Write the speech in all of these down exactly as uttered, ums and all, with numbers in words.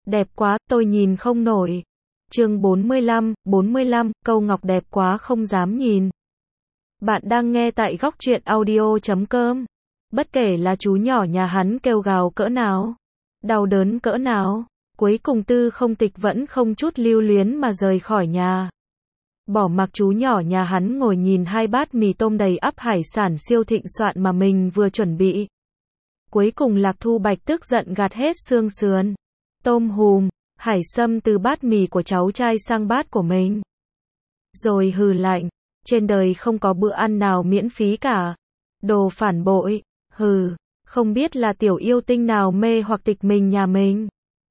Đẹp quá, tôi nhìn không nổi. Chương bốn mươi lăm, bốn mươi lăm, câu ngọc đẹp quá không dám nhìn. Bạn đang nghe tại góc truyện audio chấm com. Bất kể là chú nhỏ nhà hắn kêu gào cỡ nào, đau đớn cỡ nào, cuối cùng Tư Không Tịch vẫn không chút lưu luyến mà rời khỏi nhà. Bỏ mặc chú nhỏ nhà hắn ngồi nhìn hai bát mì tôm đầy ắp hải sản siêu thịnh soạn mà mình vừa chuẩn bị. Cuối cùng Lạc Thu Bạch tức giận gạt hết xương sườn, tôm hùm, hải sâm từ bát mì của cháu trai sang bát của mình. Rồi hừ lạnh, trên đời không có bữa ăn nào miễn phí cả. Đồ phản bội, hừ, không biết là tiểu yêu tinh nào mê hoặc Tịch mình nhà mình.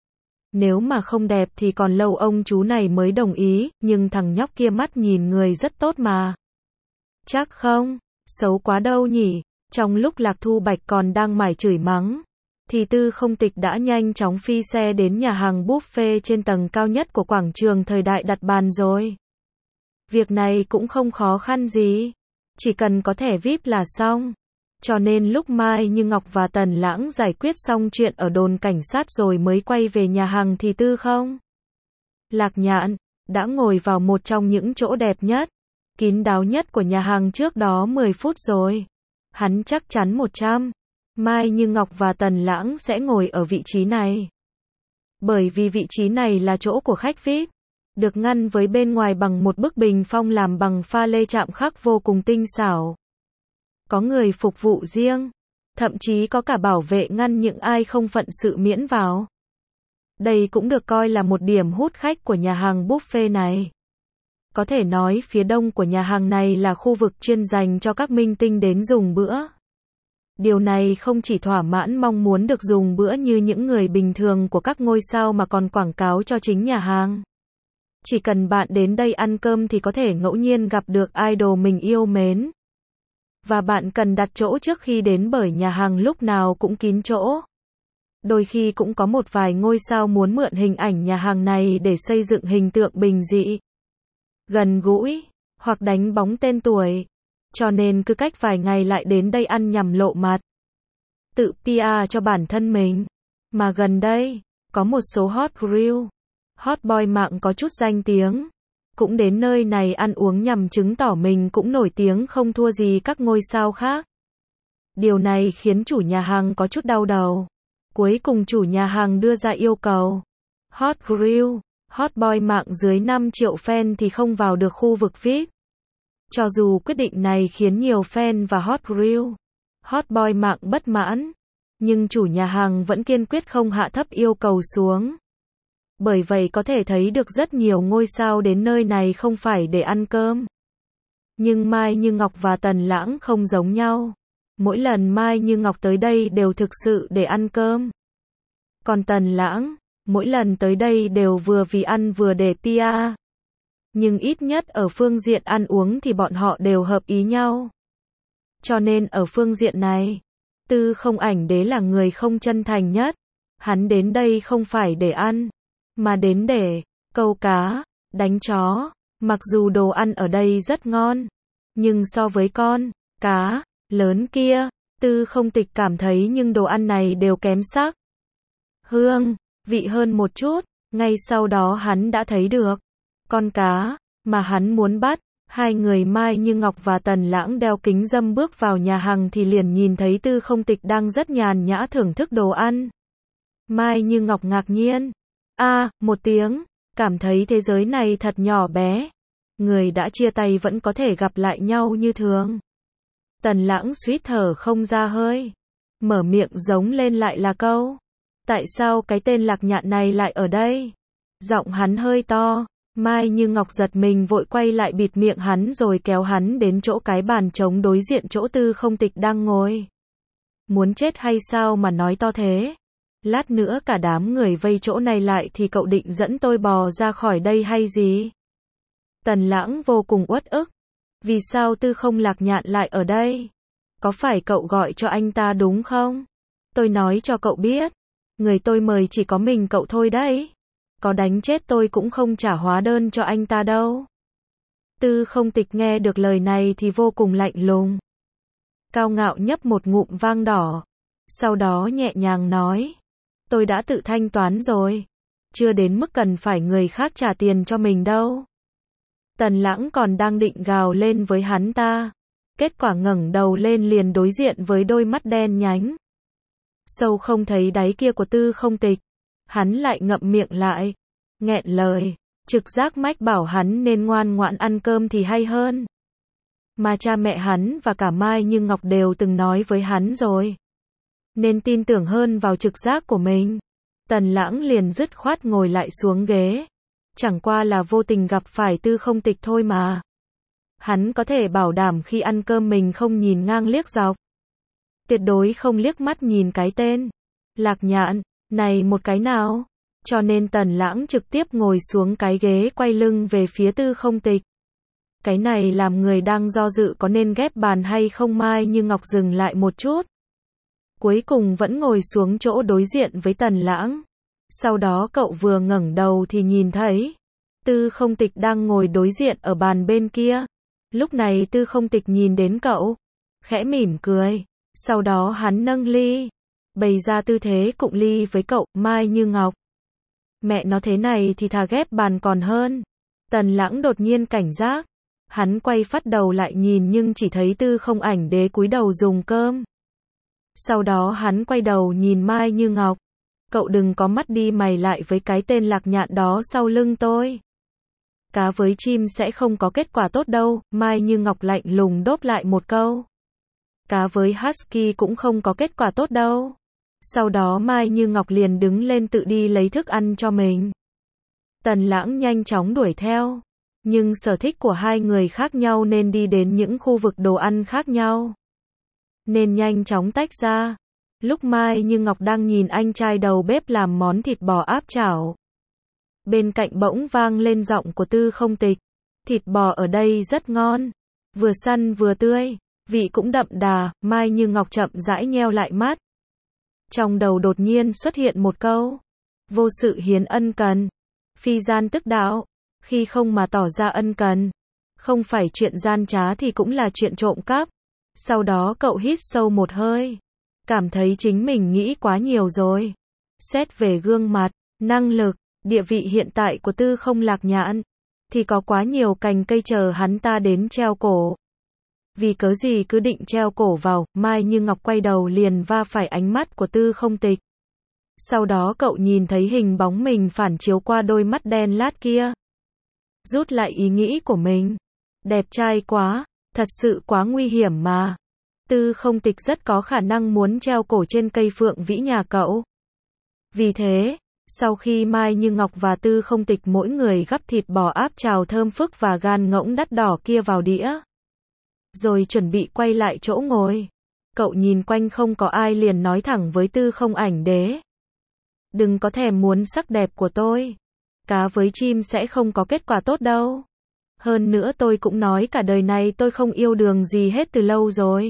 Nếu mà không đẹp thì còn lâu ông chú này mới đồng ý, nhưng thằng nhóc kia mắt nhìn người rất tốt mà. Chắc không, xấu quá đâu nhỉ. Trong lúc Lạc Thu Bạch còn đang mải chửi mắng, thì Tư Không Tịch đã nhanh chóng phi xe đến nhà hàng buffet trên tầng cao nhất của quảng trường thời đại đặt bàn rồi. Việc này cũng không khó khăn gì, chỉ cần có thẻ vi ai pi là xong. Cho nên lúc Mai Như Ngọc và Tần Lãng giải quyết xong chuyện ở đồn cảnh sát rồi mới quay về nhà hàng thì Tư Không Lạc Nhạn đã ngồi vào một trong những chỗ đẹp nhất, kín đáo nhất của nhà hàng trước đó mười phút rồi. Hắn chắc chắn một trăm, Mai Như Ngọc và Tần Lãng sẽ ngồi ở vị trí này. Bởi vì vị trí này là chỗ của khách vi ai pi, được ngăn với bên ngoài bằng một bức bình phong làm bằng pha lê chạm khắc vô cùng tinh xảo. Có người phục vụ riêng, thậm chí có cả bảo vệ ngăn những ai không phận sự miễn vào. Đây cũng được coi là một điểm hút khách của nhà hàng buffet này. Có thể nói phía đông của nhà hàng này là khu vực chuyên dành cho các minh tinh đến dùng bữa. Điều này không chỉ thỏa mãn mong muốn được dùng bữa như những người bình thường của các ngôi sao mà còn quảng cáo cho chính nhà hàng. Chỉ cần bạn đến đây ăn cơm thì có thể ngẫu nhiên gặp được idol mình yêu mến. Và bạn cần đặt chỗ trước khi đến bởi nhà hàng lúc nào cũng kín chỗ. Đôi khi cũng có một vài ngôi sao muốn mượn hình ảnh nhà hàng này để xây dựng hình tượng bình dị, gần gũi, hoặc đánh bóng tên tuổi. Cho nên cứ cách vài ngày lại đến đây ăn nhằm lộ mặt, tự pê e cho bản thân mình. Mà gần đây, có một số hot grill, hot boy mạng có chút danh tiếng, cũng đến nơi này ăn uống nhằm chứng tỏ mình cũng nổi tiếng không thua gì các ngôi sao khác. Điều này khiến chủ nhà hàng có chút đau đầu. Cuối cùng chủ nhà hàng đưa ra yêu cầu. Hot grill, hot boy mạng dưới năm triệu fan thì không vào được khu vực vi ai pi. Cho dù quyết định này khiến nhiều fan và hot grill, hot boy mạng bất mãn, nhưng chủ nhà hàng vẫn kiên quyết không hạ thấp yêu cầu xuống. Bởi vậy có thể thấy được rất nhiều ngôi sao đến nơi này không phải để ăn cơm. Nhưng Mai Như Ngọc và Tần Lãng không giống nhau. Mỗi lần Mai Như Ngọc tới đây đều thực sự để ăn cơm. Còn Tần Lãng, mỗi lần tới đây đều vừa vì ăn vừa để pê e. Nhưng ít nhất ở phương diện ăn uống thì bọn họ đều hợp ý nhau. Cho nên ở phương diện này, Tư Không Ảnh Đế là người không chân thành nhất. Hắn đến đây không phải để ăn, mà đến để câu cá, đánh chó. Mặc dù đồ ăn ở đây rất ngon, nhưng so với con cá lớn kia, Tư Không Tịch cảm thấy những đồ ăn này đều kém sắc, hương, vị hơn một chút. Ngay sau đó hắn đã thấy được con cá mà hắn muốn bắt. Hai người Mai Như Ngọc và Tần Lãng đeo kính râm bước vào nhà hàng thì liền nhìn thấy Tư Không Tịch đang rất nhàn nhã thưởng thức đồ ăn. Mai Như Ngọc ngạc nhiên, a, à, một tiếng, cảm thấy thế giới này thật nhỏ bé. Người đã chia tay vẫn có thể gặp lại nhau như thường. Tần Lãng suýt thở không ra hơi, mở miệng giống lên lại là câu: tại sao cái tên Lạc Nhạn này lại ở đây? Giọng hắn hơi to. Mai Như Ngọc giật mình vội quay lại bịt miệng hắn rồi kéo hắn đến chỗ cái bàn trống đối diện chỗ Tư Không Tịch đang ngồi. Muốn chết hay sao mà nói to thế? Lát nữa cả đám người vây chỗ này lại thì cậu định dẫn tôi bò ra khỏi đây hay gì? Tần Lãng vô cùng uất ức. Vì sao Tư Không Lạc Nhạn lại ở đây? Có phải cậu gọi cho anh ta đúng không? Tôi nói cho cậu biết, người tôi mời chỉ có mình cậu thôi đấy. Có đánh chết tôi cũng không trả hóa đơn cho anh ta đâu. Tư Không Tịch nghe được lời này thì vô cùng lạnh lùng. Cao ngạo nhấp một ngụm vang đỏ. Sau đó nhẹ nhàng nói: tôi đã tự thanh toán rồi. chưa đến mức cần phải người khác trả tiền cho mình đâu. Tần Lãng còn đang định gào lên với hắn ta. Kết quả ngẩng đầu lên liền đối diện với đôi mắt đen nhánh. Sâu không thấy đáy kia của Tư Không Tịch. Hắn lại ngậm miệng lại. Nghẹn lời. Trực giác mách bảo hắn nên ngoan ngoãn ăn cơm thì hay hơn. Mà cha mẹ hắn và cả Mai Như Ngọc đều từng nói với hắn rồi. Nên tin tưởng hơn vào trực giác của mình. Tần Lãng liền dứt khoát ngồi lại xuống ghế. Chẳng qua là vô tình gặp phải Tư Không Tịch thôi mà. Hắn có thể bảo đảm khi ăn cơm mình không nhìn ngang liếc dọc. Tuyệt đối không liếc mắt nhìn cái tên Lạc Nhạn này một cái nào. Cho nên Tần Lãng trực tiếp ngồi xuống cái ghế quay lưng về phía Tư Không Tịch. Cái này làm người đang do dự có nên ghép bàn hay không. Mai Như Ngọc dừng lại một chút. Cuối cùng vẫn ngồi xuống chỗ đối diện với Tần Lãng. Sau đó cậu vừa ngẩng đầu thì nhìn thấy Tư Không Tịch đang ngồi đối diện ở bàn bên kia. Lúc này Tư Không Tịch nhìn đến cậu, khẽ mỉm cười. Sau đó hắn nâng ly, bày ra tư thế cụng ly với cậu. Mai Như Ngọc, mẹ nó thế này thì thà ghép bàn còn hơn. Tần Lãng đột nhiên cảnh giác. Hắn quay phát đầu lại nhìn nhưng chỉ thấy Tư Không Ảnh Đế cúi đầu dùng cơm. Sau đó hắn quay đầu nhìn Mai Như Ngọc. Cậu đừng có mắt đi mày lại với cái tên Lạc Nhạn đó sau lưng tôi. Cá với chim sẽ không có kết quả tốt đâu. Mai Như Ngọc lạnh lùng đốp lại một câu. Cá với Husky cũng không có kết quả tốt đâu. Sau đó Mai Như Ngọc liền đứng lên tự đi lấy thức ăn cho mình. Tần Lãng nhanh chóng đuổi theo. Nhưng sở thích của hai người khác nhau nên đi đến những khu vực đồ ăn khác nhau. Nên nhanh chóng tách ra. Lúc Mai Như Ngọc đang nhìn anh trai đầu bếp làm món thịt bò áp chảo. Bên cạnh bỗng vang lên giọng của Tư Không Tịch. Thịt bò ở đây rất ngon. Vừa săn vừa tươi. Vị cũng đậm đà. Mai Như Ngọc chậm rãi nheo lại mắt. Trong đầu đột nhiên xuất hiện một câu. Vô sự hiến ân cần. Phi gian tức đạo. Khi không mà tỏ ra ân cần. Không phải chuyện gian trá thì cũng là chuyện trộm cắp. Sau đó cậu hít sâu một hơi. Cảm thấy chính mình nghĩ quá nhiều rồi. Xét về gương mặt, năng lực, địa vị hiện tại của Tư Không Lạc Nhạn, thì có quá nhiều cành cây chờ hắn ta đến treo cổ. Vì cớ gì cứ định treo cổ vào. Mai Như Ngọc quay đầu liền va phải ánh mắt của Tư Không Tịch. Sau đó cậu nhìn thấy hình bóng mình phản chiếu qua đôi mắt đen lát kia. Rút lại ý nghĩ của mình. Đẹp trai quá, thật sự quá nguy hiểm mà. Tư Không Tịch rất có khả năng muốn treo cổ trên cây phượng vĩ nhà cậu. Vì thế, sau khi Mai Như Ngọc và Tư Không Tịch mỗi người gắp thịt bò áp chảo thơm phức và gan ngỗng đắt đỏ kia vào đĩa, rồi chuẩn bị quay lại chỗ ngồi, cậu nhìn quanh không có ai liền nói thẳng với Tư Không Ảnh Đế. Đừng có thèm muốn sắc đẹp của tôi. Cá với chim sẽ không có kết quả tốt đâu. Hơn nữa tôi cũng nói cả đời này tôi không yêu đương gì hết từ lâu rồi.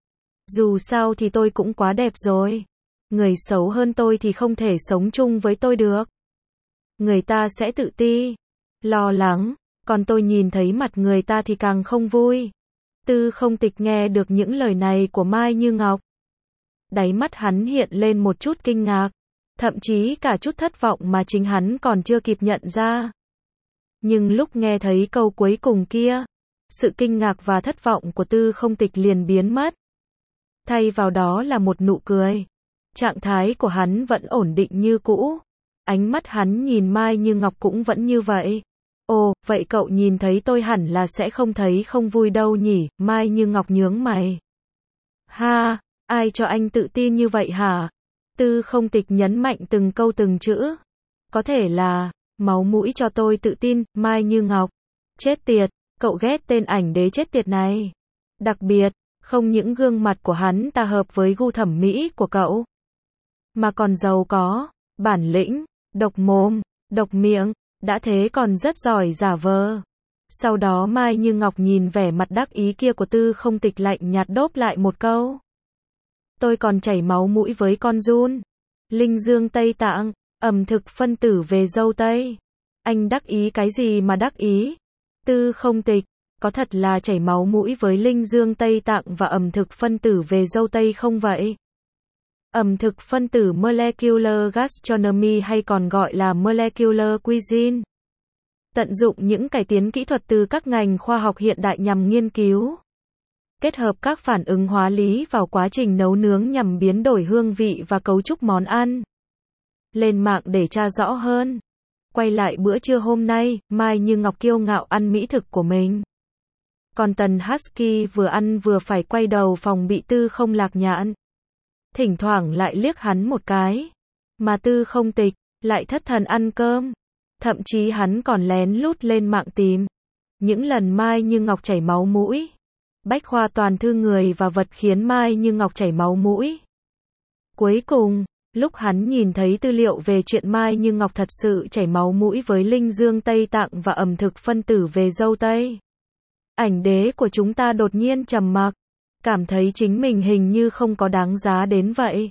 Dù sao thì tôi cũng quá đẹp rồi. Người xấu hơn tôi thì không thể sống chung với tôi được. Người ta sẽ tự ti, lo lắng, còn tôi nhìn thấy mặt người ta thì càng không vui. Tư Không Tịch nghe được những lời này của Mai Như Ngọc. Đáy mắt hắn hiện lên một chút kinh ngạc, thậm chí cả chút thất vọng mà chính hắn còn chưa kịp nhận ra. Nhưng lúc nghe thấy câu cuối cùng kia, sự kinh ngạc và thất vọng của Tư Không Tịch liền biến mất. Thay vào đó là một nụ cười. Trạng thái của hắn vẫn ổn định như cũ. Ánh mắt hắn nhìn Mai Như Ngọc cũng vẫn như vậy. Ồ, vậy cậu nhìn thấy tôi hẳn là sẽ không thấy không vui đâu nhỉ? Mai Như Ngọc nhướng mày. Ha, ai cho anh tự tin như vậy hả? Tư Không Tịch nhấn mạnh từng câu từng chữ. Có thể là, máu mũi cho tôi tự tin. Mai Như Ngọc. Chết tiệt, cậu ghét tên ảnh đế chết tiệt này. Đặc biệt, không những gương mặt của hắn ta hợp với gu thẩm mỹ của cậu, mà còn giàu có, bản lĩnh, độc mồm, độc miệng, đã thế còn rất giỏi giả vờ. Sau đó Mai Như Ngọc nhìn vẻ mặt đắc ý kia của Tư Không Tịch lạnh nhạt đốp lại một câu. Tôi còn chảy máu mũi với con giun. Linh Dương Tây Tạng, ẩm thực phân tử về dâu tây. Anh đắc ý cái gì mà đắc ý? Tư Không Tịch, có thật là chảy máu mũi với Linh Dương Tây Tạng và ẩm thực phân tử về dâu tây không vậy? Ẩm thực phân tử Molecular Gastronomy hay còn gọi là Molecular Cuisine. Tận dụng những cải tiến kỹ thuật từ các ngành khoa học hiện đại nhằm nghiên cứu, kết hợp các phản ứng hóa lý vào quá trình nấu nướng nhằm biến đổi hương vị và cấu trúc món ăn. Lên mạng để tra rõ hơn. Quay lại bữa trưa hôm nay, Mai Như Ngọc kiêu ngạo ăn mỹ thực của mình. Còn Tần Husky vừa ăn vừa phải quay đầu phòng bị Tư Không lạc nhãn. Thỉnh thoảng lại liếc hắn một cái. Mà Tư Không Tịch, lại thất thần ăn cơm. Thậm chí hắn còn lén lút lên mạng tìm. Những lần Mai Như Ngọc chảy máu mũi. Bách khoa toàn thư người và vật khiến Mai Như Ngọc chảy máu mũi. Cuối cùng, lúc hắn nhìn thấy tư liệu về chuyện Mai Như Ngọc thật sự chảy máu mũi với linh dương Tây Tạng và ẩm thực phân tử về dâu tây. Ảnh đế của chúng ta đột nhiên trầm mặc, cảm thấy chính mình hình như không có đáng giá đến vậy.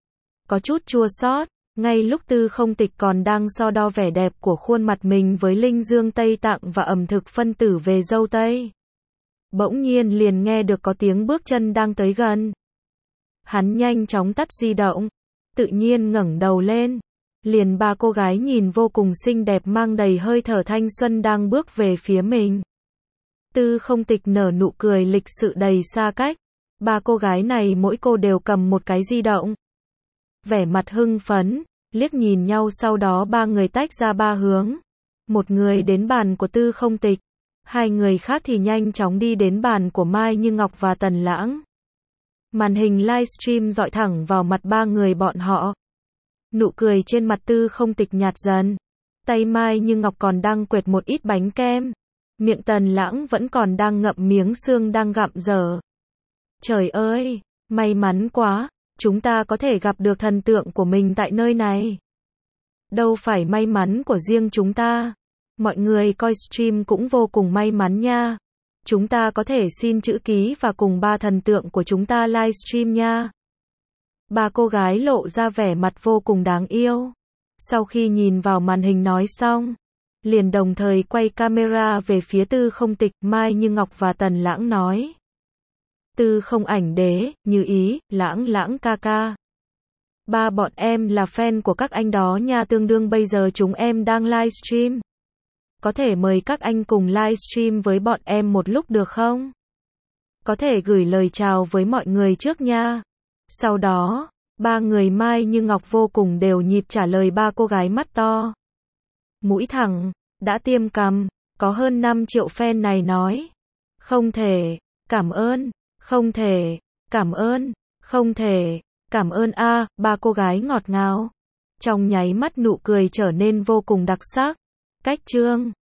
Có chút chua xót, ngay lúc Tư Không Tịch còn đang so đo vẻ đẹp của khuôn mặt mình với linh dương Tây Tạng và ẩm thực phân tử về dâu tây. Bỗng nhiên liền nghe được có tiếng bước chân đang tới gần. Hắn nhanh chóng tắt di động, tự nhiên ngẩng đầu lên. Liền ba cô gái nhìn vô cùng xinh đẹp mang đầy hơi thở thanh xuân đang bước về phía mình. Tư Không Tịch nở nụ cười lịch sự đầy xa cách. Ba cô gái này mỗi cô đều cầm một cái di động. Vẻ mặt hưng phấn, liếc nhìn nhau sau đó ba người tách ra ba hướng. Một người đến bàn của Tư Không Tịch. Hai người khác thì nhanh chóng đi đến bàn của Mai Như Ngọc và Tần Lãng. Màn hình livestream dọi thẳng vào mặt ba người bọn họ. Nụ cười trên mặt Tư Không Tịch nhạt dần. Tay Mai Như Ngọc còn đang quệt một ít bánh kem. Miệng Tần Lãng vẫn còn đang ngậm miếng xương đang gặm dở. Trời ơi, may mắn quá, chúng ta có thể gặp được thần tượng của mình tại nơi này. Đâu phải may mắn của riêng chúng ta. Mọi người coi stream cũng vô cùng may mắn nha. Chúng ta có thể xin chữ ký và cùng ba thần tượng của chúng ta livestream nha. Ba cô gái lộ ra vẻ mặt vô cùng đáng yêu. Sau khi nhìn vào màn hình nói xong, liền đồng thời quay camera về phía Tư Không Tịch, Mai Như Ngọc và Tần Lãng nói. Tư Không ảnh đế, Như Ý, Lãng Lãng ca ca. Ba bọn em là fan của các anh đó nha, tương đương bây giờ chúng em đang livestream. Có thể mời các anh cùng livestream với bọn em một lúc được không? Có thể gửi lời chào với mọi người trước nha. Sau đó, ba người Mai Như Ngọc vô cùng đều nhịp trả lời ba cô gái mắt to. Mũi thẳng, đã tiêm cằm, có hơn năm triệu fan này nói. Không thể, cảm ơn, không thể, cảm ơn, không thể, cảm ơn a, à, ba cô gái ngọt ngào. Trong nháy mắt nụ cười trở nên vô cùng đặc sắc. Cách chương